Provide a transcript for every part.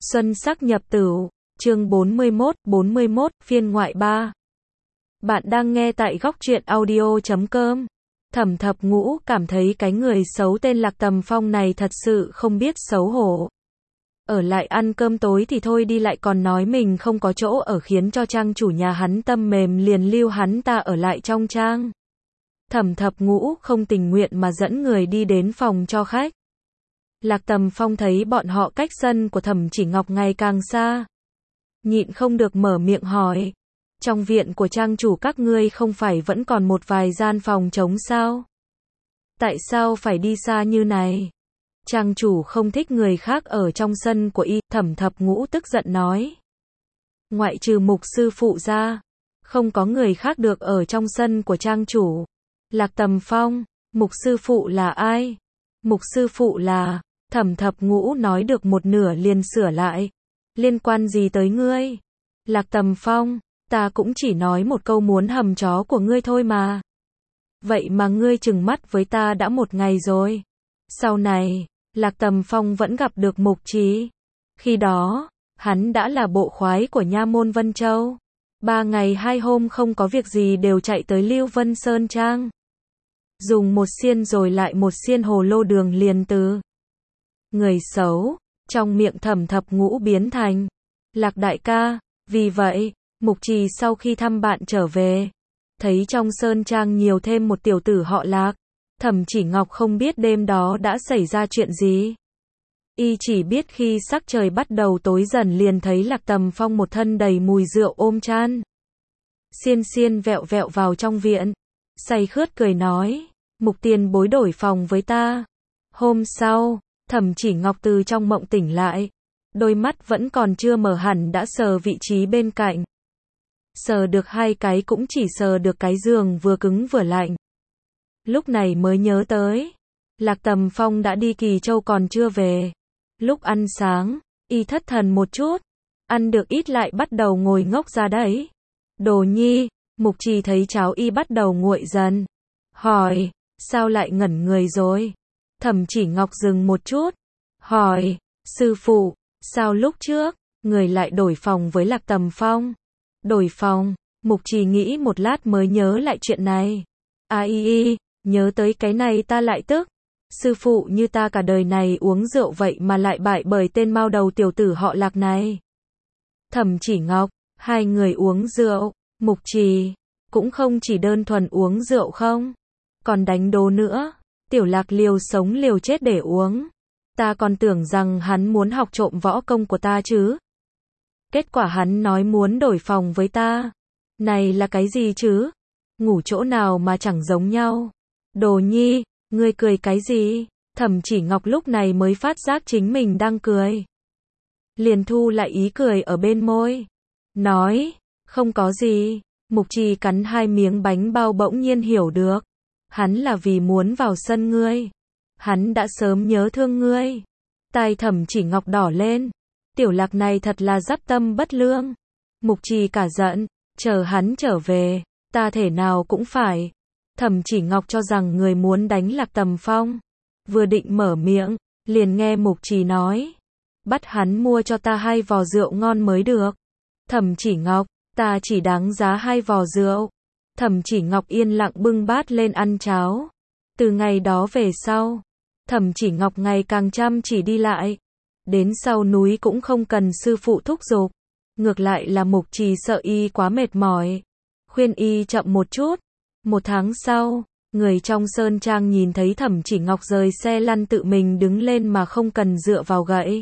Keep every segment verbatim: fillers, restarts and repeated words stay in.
Xuân sắc nhập tửu, chương bốn mươi mốt, bốn mươi mốt, phiên ngoại ba. Bạn đang nghe tại góc truyện audio chấm com. Thẩm Thập Ngũ cảm thấy cái người xấu tên Lạc Tầm Phong này thật sự không biết xấu hổ. Ở lại ăn cơm tối thì thôi đi, lại còn nói mình không có chỗ ở, khiến cho trang chủ nhà hắn tâm mềm liền lưu hắn ta ở lại trong trang. Thẩm Thập Ngũ không tình nguyện mà dẫn người đi đến phòng cho khách. Lạc Tầm Phong thấy bọn họ cách sân của Thẩm Chỉ Ngọc ngày càng xa, nhịn không được mở miệng hỏi, trong viện của trang chủ các ngươi không phải vẫn còn một vài gian phòng trống sao? Tại sao phải đi xa như này? Trang chủ không thích người khác ở trong sân của y. Thẩm Thập Ngũ tức giận nói, ngoại trừ Mục sư phụ ra, không có người khác được ở trong sân của trang chủ. Lạc Tầm Phong, Mục sư phụ là ai? Mục sư phụ là... Thẩm Thập Ngũ nói được một nửa liền sửa lại, liên quan gì tới ngươi? Lạc Tầm Phong, ta cũng chỉ nói một câu muốn hầm chó của ngươi thôi mà. Vậy mà ngươi trừng mắt với ta đã một ngày rồi. Sau này, Lạc Tầm Phong vẫn gặp được Mục Trì. Khi đó, hắn đã là bộ khoái của nha môn Vân Châu. Ba ngày hai hôm không có việc gì đều chạy tới Lưu Vân Sơn Trang. Dùng một xiên rồi lại một xiên hồ lô đường liền từ người xấu, trong miệng Thẩm Thập Ngũ biến thành Lạc đại ca. Vì vậy, Mục Trì sau khi thăm bạn trở về, thấy trong sơn trang nhiều thêm một tiểu tử họ Lạc. Thẩm Chỉ Ngọc không biết đêm đó đã xảy ra chuyện gì. Y chỉ biết khi sắc trời bắt đầu tối dần liền thấy Lạc Tầm Phong một thân đầy mùi rượu ôm chan xiên xiên vẹo vẹo vào trong viện, say khướt cười nói, Mục tiền bối đổi phòng với ta. Hôm sau, Thẩm Chỉ Ngọc từ trong mộng tỉnh lại, đôi mắt vẫn còn chưa mở hẳn đã sờ vị trí bên cạnh. Sờ được hai cái cũng chỉ sờ được cái giường vừa cứng vừa lạnh. Lúc này mới nhớ tới, Lạc Tầm Phong đã đi Kỳ Châu còn chưa về. Lúc ăn sáng, y thất thần một chút, ăn được ít lại bắt đầu ngồi ngốc ra đấy. Đồ nhi, Mục Trì thấy cháu y bắt đầu nguội dần, hỏi, sao lại ngẩn người rồi? Thẩm Chỉ Ngọc dừng một chút, hỏi, sư phụ, sao lúc trước, người lại đổi phòng với Lạc Tầm Phong? Đổi phòng? Mục Trì nghĩ một lát mới nhớ lại chuyện này. À y y, nhớ tới cái này ta lại tức. Sư phụ như ta cả đời này uống rượu vậy mà lại bại bởi tên mao đầu tiểu tử họ Lạc này. Thẩm Chỉ Ngọc, hai người uống rượu, Mục Trì, cũng không chỉ đơn thuần uống rượu không, còn đánh đố nữa. Tiểu Lạc liều sống liều chết để uống. Ta còn tưởng rằng hắn muốn học trộm võ công của ta chứ. Kết quả hắn nói muốn đổi phòng với ta. Này là cái gì chứ? Ngủ chỗ nào mà chẳng giống nhau. Đồ nhi, ngươi cười cái gì? Thẩm Chỉ Ngọc lúc này mới phát giác chính mình đang cười. Liền thu lại ý cười ở bên môi. Nói, không có gì. Mục Trì cắn hai miếng bánh bao bỗng nhiên hiểu được. Hắn là vì muốn vào sân ngươi. Hắn đã sớm nhớ thương ngươi. Tai Thẩm Chỉ Ngọc đỏ lên. Tiểu Lạc này thật là dắp tâm bất lương. Mục Trì cả giận, chờ hắn trở về, ta thể nào cũng phải. Thẩm Chỉ Ngọc cho rằng người muốn đánh Lạc Tầm Phong. Vừa định mở miệng, liền nghe Mục Trì nói, bắt hắn mua cho ta hai vò rượu ngon mới được. Thẩm Chỉ Ngọc, ta chỉ đáng giá hai vò rượu. Thẩm Chỉ Ngọc yên lặng bưng bát lên ăn cháo. Từ ngày đó về sau, Thẩm Chỉ Ngọc ngày càng chăm chỉ đi lại. Đến sau núi cũng không cần sư phụ thúc giục. Ngược lại là Mục Trì sợ y quá mệt mỏi, khuyên y chậm một chút. Một tháng sau, người trong sơn trang nhìn thấy Thẩm Chỉ Ngọc rời xe lăn tự mình đứng lên mà không cần dựa vào gậy.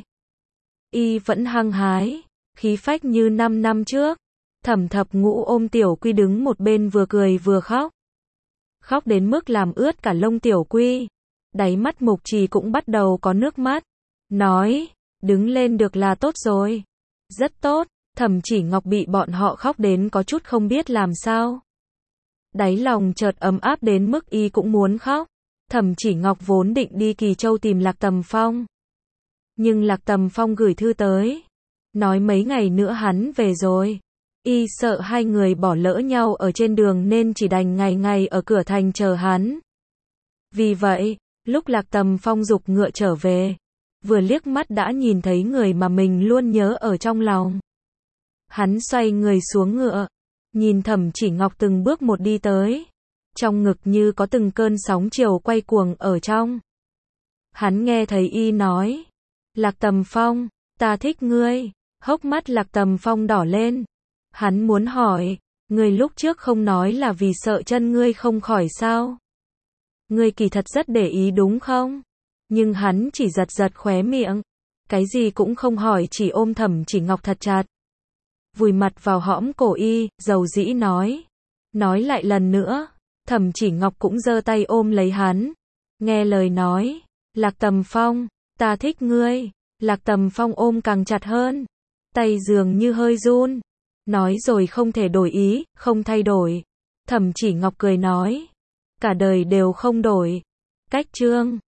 Y vẫn hăng hái, khí phách như năm năm trước. Thẩm Thập Ngũ ôm Tiểu Quy đứng một bên vừa cười vừa khóc. Khóc đến mức làm ướt cả lông Tiểu Quy. Đáy mắt Mục Trì cũng bắt đầu có nước mắt. Nói, đứng lên được là tốt rồi. Rất tốt. Thẩm Chỉ Ngọc bị bọn họ khóc đến có chút không biết làm sao. Đáy lòng chợt ấm áp đến mức y cũng muốn khóc. Thẩm Chỉ Ngọc vốn định đi Kỳ Châu tìm Lạc Tầm Phong. Nhưng Lạc Tầm Phong gửi thư tới, nói mấy ngày nữa hắn về rồi. Y sợ hai người bỏ lỡ nhau ở trên đường nên chỉ đành ngày ngày ở cửa thành chờ hắn. Vì vậy, lúc Lạc Tầm Phong giục ngựa trở về, vừa liếc mắt đã nhìn thấy người mà mình luôn nhớ ở trong lòng. Hắn xoay người xuống ngựa, nhìn Thẩm Chỉ Ngọc từng bước một đi tới. Trong ngực như có từng cơn sóng chiều quay cuồng ở trong. Hắn nghe thấy y nói, Lạc Tầm Phong, ta thích ngươi. Hốc mắt Lạc Tầm Phong đỏ lên. Hắn muốn hỏi, ngươi lúc trước không nói là vì sợ chân ngươi không khỏi sao? Ngươi kỳ thật rất để ý đúng không? Nhưng hắn chỉ giật giật khóe miệng. Cái gì cũng không hỏi, chỉ ôm Thẩm Chỉ Ngọc thật chặt. Vùi mặt vào hõm cổ y, dầu dĩ nói. Nói lại lần nữa. Thẩm Chỉ Ngọc cũng giơ tay ôm lấy hắn. Nghe lời nói. Lạc Tầm Phong, ta thích ngươi. Lạc Tầm Phong ôm càng chặt hơn. Tay dường như hơi run. Nói rồi không thể đổi ý, không thay đổi. Thẩm Chỉ Ngọc cười nói. Cả đời đều không đổi. Cách chương